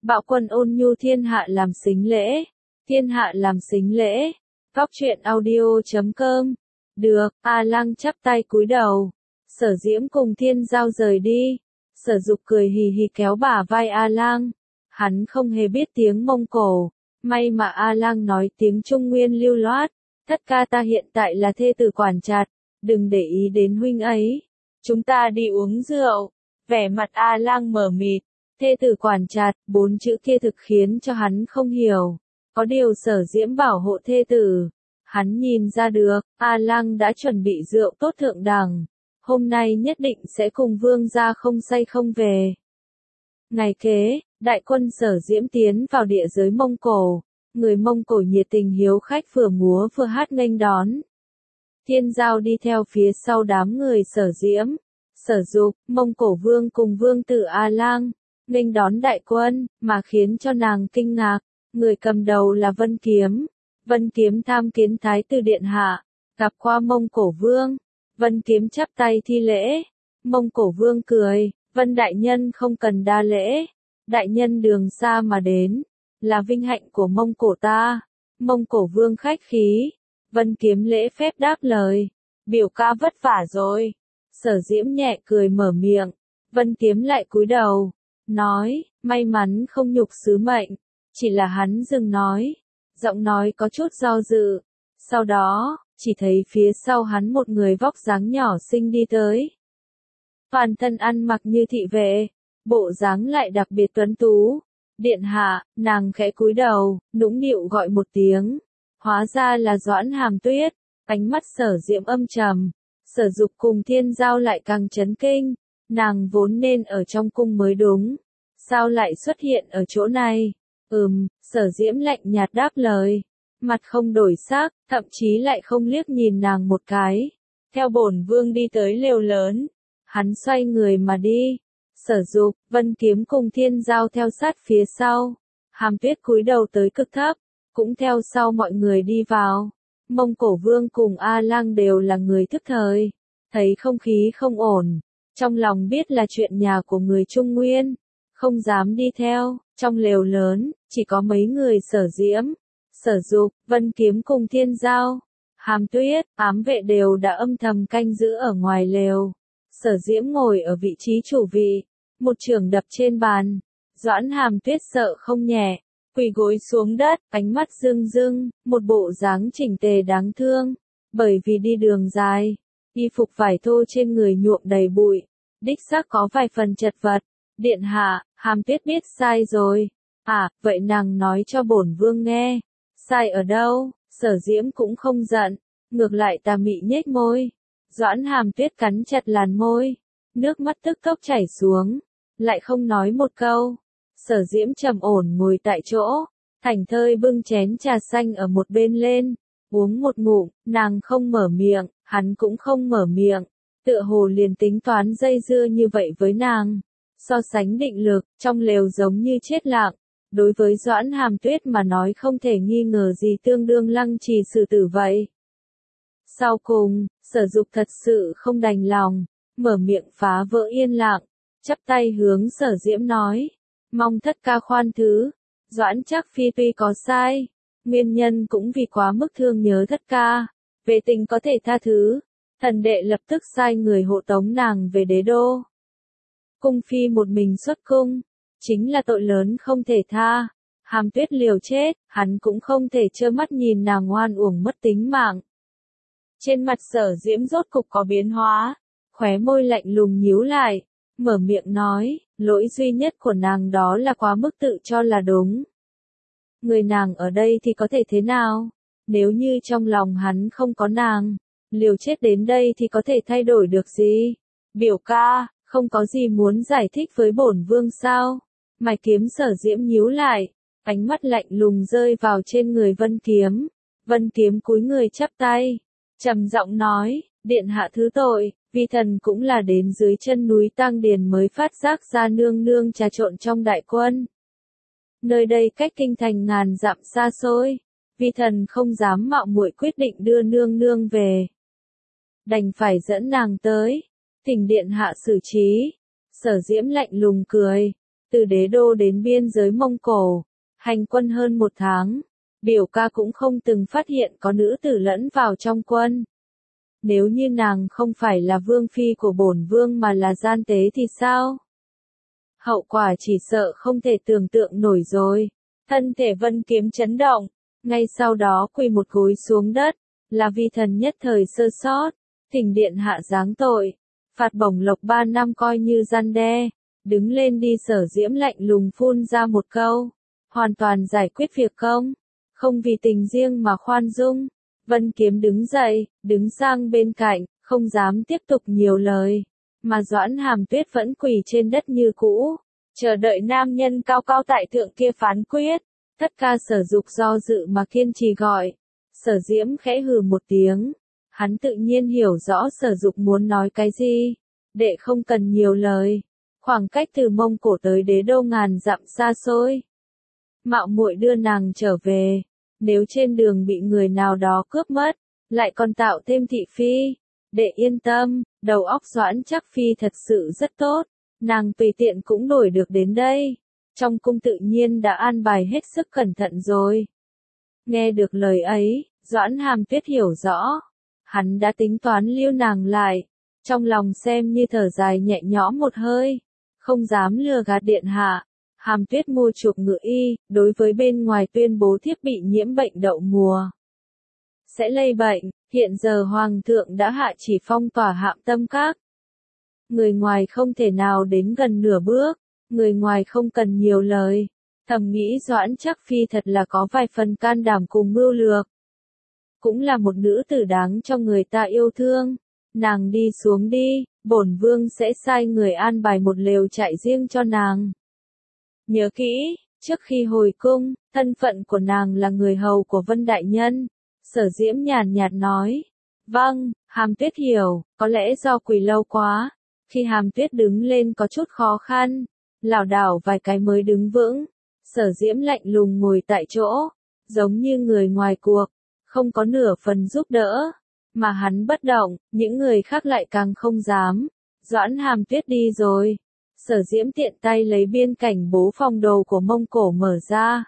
Bạo quân ôn nhu thiên hạ làm sính lễ. Thiên hạ làm sính lễ. Góc truyện audio.com. Được, A Lăng chắp tay cúi đầu. Sở Diễm cùng Thiên Giao rời đi. Sở Dục cười hì hì kéo bả vai A Lăng. Hắn không hề biết tiếng Mông Cổ. May mà A Lăng nói tiếng Trung Nguyên lưu loát. Thất ca ta hiện tại là thê tử quản trạt. Đừng để ý đến huynh ấy. Chúng ta đi uống rượu. Vẻ mặt A Lăng mờ mịt. Thê tử quản trạt, 4 chữ kia thực khiến cho hắn không hiểu. Có điều Sở Diễm bảo hộ thê tử. Hắn nhìn ra được, A Lăng đã chuẩn bị rượu tốt thượng đẳng. Hôm nay nhất định sẽ cùng vương gia không say không về. Ngày kế, đại quân Sở Diễm tiến vào địa giới Mông Cổ. Người Mông Cổ nhiệt tình hiếu khách vừa múa vừa hát nghênh đón. Thiên Giao đi theo phía sau đám người Sở Diễm. Sở Dục, Mông Cổ vương cùng vương tử A Lăng nghênh đón đại quân, mà khiến cho nàng kinh ngạc. Người cầm đầu là Vân Kiếm. Vân Kiếm tham kiến thái tử điện hạ, gặp qua Mông Cổ vương. Vân Kiếm chắp tay thi lễ. Mông Cổ vương cười, Vân đại nhân không cần đa lễ. Đại nhân đường xa mà đến, là vinh hạnh của Mông Cổ ta. Mông Cổ vương khách khí. Vân Kiếm lễ phép đáp lời. Biểu ca vất vả rồi. Sở Diễm nhẹ cười mở miệng. Vân Kiếm lại cúi đầu. Nói, may mắn không nhục sứ mệnh. Chỉ là hắn dừng nói. Giọng nói có chút do dự. Sau đó, chỉ thấy phía sau hắn một người vóc dáng nhỏ xinh đi tới. Toàn thân ăn mặc như thị vệ. Bộ dáng lại đặc biệt tuấn tú. Điện hạ, nàng khẽ cúi đầu, nũng nịu gọi một tiếng. Hóa ra là Doãn Hàm Tuyết. Ánh mắt Sở Diễm âm trầm. Sở Dục cùng Thiên Giao lại càng chấn kinh. Nàng vốn nên ở trong cung mới đúng. Sao lại xuất hiện ở chỗ này? Sở Diễm lạnh nhạt đáp lời. Mặt không đổi sắc, thậm chí lại không liếc nhìn nàng một cái. Theo bổn vương đi tới lều lớn. Hắn xoay người mà đi. Sở Dục, Vân Kiếm cùng Thiên Giao theo sát phía sau. Hàm Tuyết cúi đầu tới cực thấp, cũng theo sau mọi người đi vào. Mông Cổ vương cùng A Lăng đều là người thức thời. Thấy không khí không ổn. Trong lòng biết là chuyện nhà của người Trung Nguyên. Không dám đi theo. Trong lều lớn, chỉ có mấy người Sở Diễm, Sở Dục, Vân Kiếm cùng Thiên Giao. Hàm Tuyết, ám vệ đều đã âm thầm canh giữ ở ngoài lều. Sở Diễm ngồi ở vị trí chủ vị. Một chưởng đập trên bàn. Doãn Hàm Tuyết sợ không nhẹ. Quỳ gối xuống đất, ánh mắt rưng rưng, một bộ dáng chỉnh tề đáng thương. Bởi vì đi đường dài, y phục vải thô trên người nhuộm đầy bụi. Đích xác có vài phần chật vật. Điện hạ, Hàm Tuyết biết sai rồi. À, vậy nàng nói cho bổn vương nghe. Sai ở đâu? Sở Diễm cũng không giận. Ngược lại tà mị nhếch môi. Doãn Hàm Tuyết cắn chặt làn môi. Nước mắt tức tốc chảy xuống. Lại không nói một câu. Sở Diễm trầm ổn ngồi tại chỗ. Thảnh thơi bưng chén trà xanh ở một bên lên. Uống một ngụm, nàng không mở miệng, hắn cũng không mở miệng. Tựa hồ liền tính toán dây dưa như vậy với nàng. So sánh định lực, trong lều giống như chết lặng. Đối với Doãn Hàm Tuyết mà nói không thể nghi ngờ gì tương đương lăng trì xử tử vậy. Sau cùng, Sở Dục thật sự không đành lòng. Mở miệng phá vỡ yên lặng. Chắp tay hướng Sở Diễm nói. Mong thất ca khoan thứ. Doãn Trác Phi tuy có sai. Nguyên nhân cũng vì quá mức thương nhớ thất ca. Về tình có thể tha thứ. Thần đệ lập tức sai người hộ tống nàng về đế đô. Cung phi một mình xuất cung. Chính là tội lớn không thể tha. Hàm Tuyết liều chết, hắn cũng không thể trơ mắt nhìn nàng oan uổng mất tính mạng. Trên mặt Sở Diễm rốt cục có biến hóa. Khóe môi lạnh lùng nhíu lại. Mở miệng nói, lỗi duy nhất của nàng đó là quá mức tự cho là đúng. Người nàng ở đây thì có thể thế nào? Nếu như trong lòng hắn không có nàng, liều chết đến đây thì có thể thay đổi được gì? Biểu ca, không có gì muốn giải thích với bổn vương sao? Mày kiếm Sở Diễm nhíu lại, ánh mắt lạnh lùng rơi vào trên người Vân Kiếm. Vân Kiếm cúi người chắp tay, trầm giọng nói, điện hạ thứ tội, vi thần cũng là đến dưới chân núi Tang Điền mới phát giác ra nương nương trà trộn trong đại quân. Nơi đây cách kinh thành ngàn dặm xa xôi, vi thần không dám mạo muội quyết định đưa nương nương về. Đành phải dẫn nàng tới, thỉnh điện hạ xử trí. Sở Diễm lạnh lùng cười, từ đế đô đến biên giới Mông Cổ, hành quân hơn 1 tháng, biểu ca cũng không từng phát hiện có nữ tử lẫn vào trong quân. Nếu như nàng không phải là vương phi của bổn vương mà là gian tế thì sao? Hậu quả chỉ sợ không thể tưởng tượng nổi rồi. Thân thể Vân Kiếm chấn động, ngay sau đó quỳ một gối xuống đất, là vi thần nhất thời sơ sót, thỉnh điện hạ giáng tội, phạt bổng lộc 3 năm coi như răn đe. Đứng lên đi. Sở Diễm lạnh lùng phun ra một câu, hoàn toàn giải quyết việc công, không vì tình riêng mà khoan dung. Vân Kiếm đứng dậy, đứng sang bên cạnh, không dám tiếp tục nhiều lời, mà Doãn Hàm Tuyết vẫn quỳ trên đất như cũ, chờ đợi nam nhân cao cao tại thượng kia phán quyết. Tất cả Sở Dục do dự mà kiên trì gọi. Sở Diễm khẽ hừ một tiếng, hắn tự nhiên hiểu rõ Sở Dục muốn nói cái gì, đệ không cần nhiều lời. Khoảng cách từ Mông Cổ tới đế đô ngàn dặm xa xôi, mạo muội đưa nàng trở về, nếu trên đường bị người nào đó cướp mất, lại còn tạo thêm thị phi, đệ yên tâm, đầu óc Doãn Trác Phi thật sự rất tốt, nàng tùy tiện cũng đổi được đến đây, trong cung tự nhiên đã an bài hết sức cẩn thận rồi. Nghe được lời ấy, Doãn Hàm Tuyết hiểu rõ, hắn đã tính toán lưu nàng lại, trong lòng xem như thở dài nhẹ nhõm một hơi, không dám lừa gạt điện hạ. Hàm Tuyết mua chuộc ngựa y, đối với bên ngoài tuyên bố thiếp bị nhiễm bệnh đậu mùa, sẽ lây bệnh, hiện giờ Hoàng thượng đã hạ chỉ phong tỏa Hạm Tâm Các. Người ngoài không thể nào đến gần nửa bước, người ngoài không cần nhiều lời, thầm nghĩ Doãn Trác Phi thật là có vài phần can đảm cùng mưu lược. Cũng là một nữ tử đáng cho người ta yêu thương, nàng đi xuống đi, bổn vương sẽ sai người an bài một lều trại riêng cho nàng. Nhớ kỹ, trước khi hồi cung, thân phận của nàng là người hầu của Vân Đại Nhân. Sở Diễm nhàn nhạt nói. Vâng, Hàm Tuyết hiểu, có lẽ do quỳ lâu quá. Khi Hàm Tuyết đứng lên có chút khó khăn, lảo đảo vài cái mới đứng vững. Sở Diễm lạnh lùng ngồi tại chỗ, giống như người ngoài cuộc, không có nửa phần giúp đỡ. Mà hắn bất động, những người khác lại càng không dám. Doãn Hàm Tuyết đi rồi. Sở Diễm tiện tay lấy biên cảnh bố phòng đồ của Mông Cổ mở ra.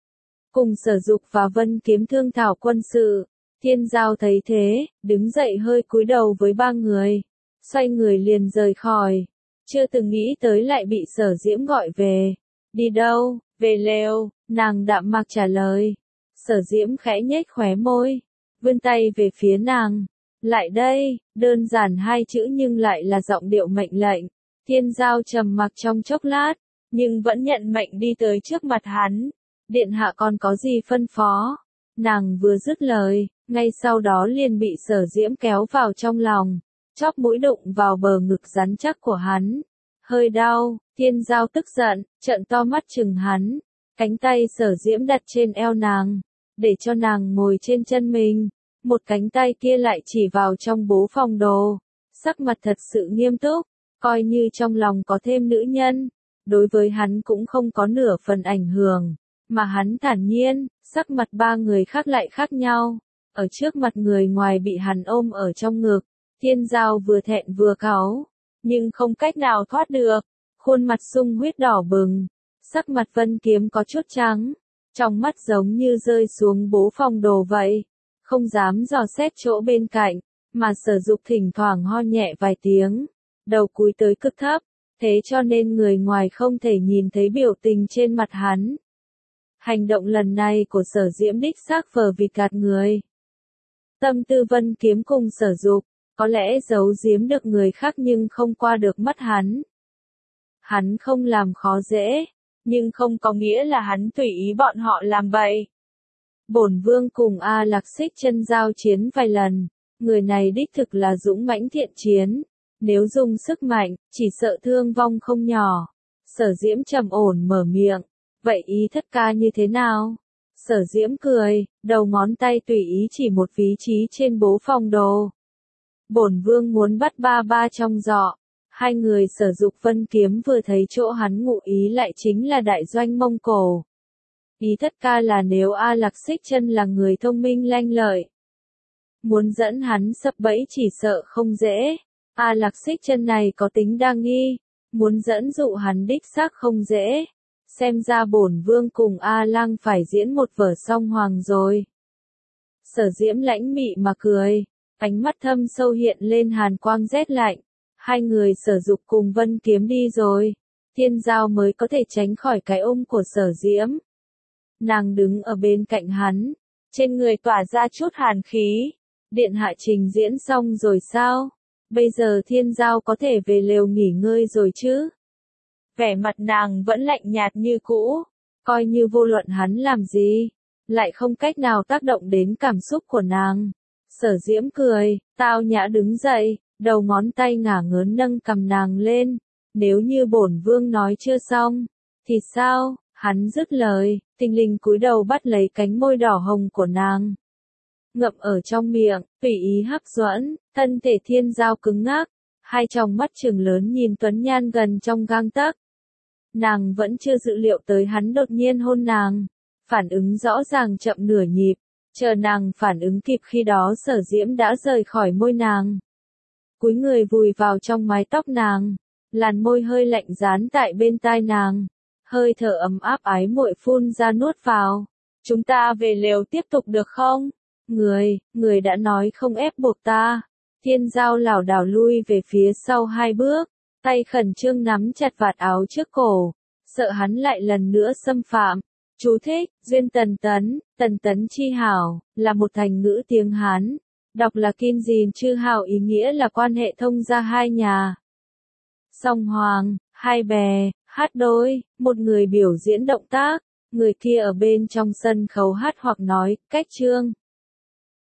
Cùng Sở Dục và Vân Kiếm thương thảo quân sự. Thiên Giao thấy thế, đứng dậy hơi cúi đầu với 3 người. Xoay người liền rời khỏi. Chưa từng nghĩ tới lại bị Sở Diễm gọi về. Đi đâu? Về lều, nàng đạm mạc trả lời. Sở Diễm khẽ nhếch khóe môi, vươn tay về phía nàng. Lại đây, đơn giản 2 chữ nhưng lại là giọng điệu mệnh lệnh. Thiên Giao trầm mặc trong chốc lát, nhưng vẫn nhận mệnh đi tới trước mặt hắn. Điện hạ còn có gì phân phó? Nàng vừa dứt lời, ngay sau đó liền bị Sở Diễm kéo vào trong lòng, chóp mũi đụng vào bờ ngực rắn chắc của hắn. Hơi đau, Thiên Giao tức giận, trợn to mắt chừng hắn. Cánh tay Sở Diễm đặt trên eo nàng, để cho nàng ngồi trên chân mình. Một cánh tay kia lại chỉ vào trong bố phòng đồ. Sắc mặt thật sự nghiêm túc, coi như trong lòng có thêm nữ nhân. Đối với hắn cũng không có nửa phần ảnh hưởng. Mà hắn thản nhiên, sắc mặt 3 người khác lại khác nhau. Ở trước mặt người ngoài bị hắn ôm ở trong ngực. Thiên Giao vừa thẹn vừa cáu, nhưng không cách nào thoát được. Khuôn mặt sung huyết đỏ bừng. Sắc mặt Vân Kiếm có chút trắng. Trong mắt giống như rơi xuống bố phòng đồ vậy. Không dám dò xét chỗ bên cạnh, mà Sở Dục thỉnh thoảng ho nhẹ vài tiếng, đầu cúi tới cực thấp, thế cho nên người ngoài không thể nhìn thấy biểu tình trên mặt hắn. Hành động lần này của Sở Diễm đích xác vờ vịt gạt người. Tâm tư Vân Kiếm cùng Sở Dục, có lẽ giấu giếm được người khác nhưng không qua được mắt hắn. Hắn không làm khó dễ, nhưng không có nghĩa là hắn tùy ý bọn họ làm vậy. Bổn vương cùng A Lạc Xích Chân giao chiến vài lần, người này đích thực là dũng mãnh thiện chiến, nếu dùng sức mạnh, chỉ sợ thương vong không nhỏ. Sở Diễm trầm ổn mở miệng, vậy ý thất ca như thế nào? Sở Diễm cười, đầu ngón tay tùy ý chỉ một vị trí trên bố phòng đồ. Bổn vương muốn bắt ba trong giọ. 2 người Sở Dục Vân Kiếm vừa thấy chỗ hắn ngụ ý lại chính là đại doanh Mông Cổ. Ý thất ca là nếu A Lạc Xích Chân là người thông minh lanh lợi, muốn dẫn hắn sập bẫy chỉ sợ không dễ. A Lạc Xích Chân này có tính đa nghi, Muốn dẫn dụ hắn đích xác không dễ. Xem ra bổn vương cùng A Lăng phải diễn một vở song hoàng rồi. Sở Diễm lãnh mị mà cười, ánh mắt thâm sâu hiện lên hàn quang rét lạnh. Hai người Sở Dục cùng Vân Kiếm đi rồi, Thiên Giao mới có thể tránh khỏi cái ôm của Sở Diễm. Nàng đứng ở bên cạnh hắn, trên người tỏa ra chút hàn khí. Điện hạ trình diễn xong rồi sao? Bây giờ Thiên Giao có thể về lều nghỉ ngơi rồi chứ? Vẻ mặt nàng vẫn lạnh nhạt như cũ, coi như vô luận hắn làm gì, lại không cách nào tác động đến cảm xúc của nàng. Sở Diễm cười, tao nhã đứng dậy, đầu ngón tay ngả ngớn nâng cầm nàng lên. Nếu như bổn vương nói chưa xong, thì sao? Hắn dứt lời, tinh linh cúi đầu bắt lấy cánh môi đỏ hồng của nàng. Ngậm ở trong miệng, tùy ý hấp dẫn, thân thể Thiên Giao cứng ngắc, hai tròng mắt trừng lớn nhìn Tuấn Nhan gần trong gang tấc. Nàng vẫn chưa dự liệu tới hắn đột nhiên hôn nàng, phản ứng rõ ràng chậm nửa nhịp, chờ nàng phản ứng kịp khi đó Sở Diễm đã rời khỏi môi nàng. Cúi người vùi vào trong mái tóc nàng, làn môi hơi lạnh dán tại bên tai nàng, hơi thở ấm áp ái muội phun ra nuốt vào. Chúng ta về lều tiếp tục được không? Người đã nói không ép buộc ta. Thiên Giao lảo đảo lui về phía sau hai bước, tay khẩn trương nắm chặt vạt áo trước cổ, sợ hắn lại lần nữa xâm phạm. Chú thích, duyên tần tấn chi hảo, là một thành ngữ tiếng Hán, đọc là kim gìn chư hảo, ý nghĩa là quan hệ thông gia hai nhà. Song hoàng, hai bè, hát đối, một người biểu diễn động tác, người kia ở bên trong sân khấu hát hoặc nói, cách chương.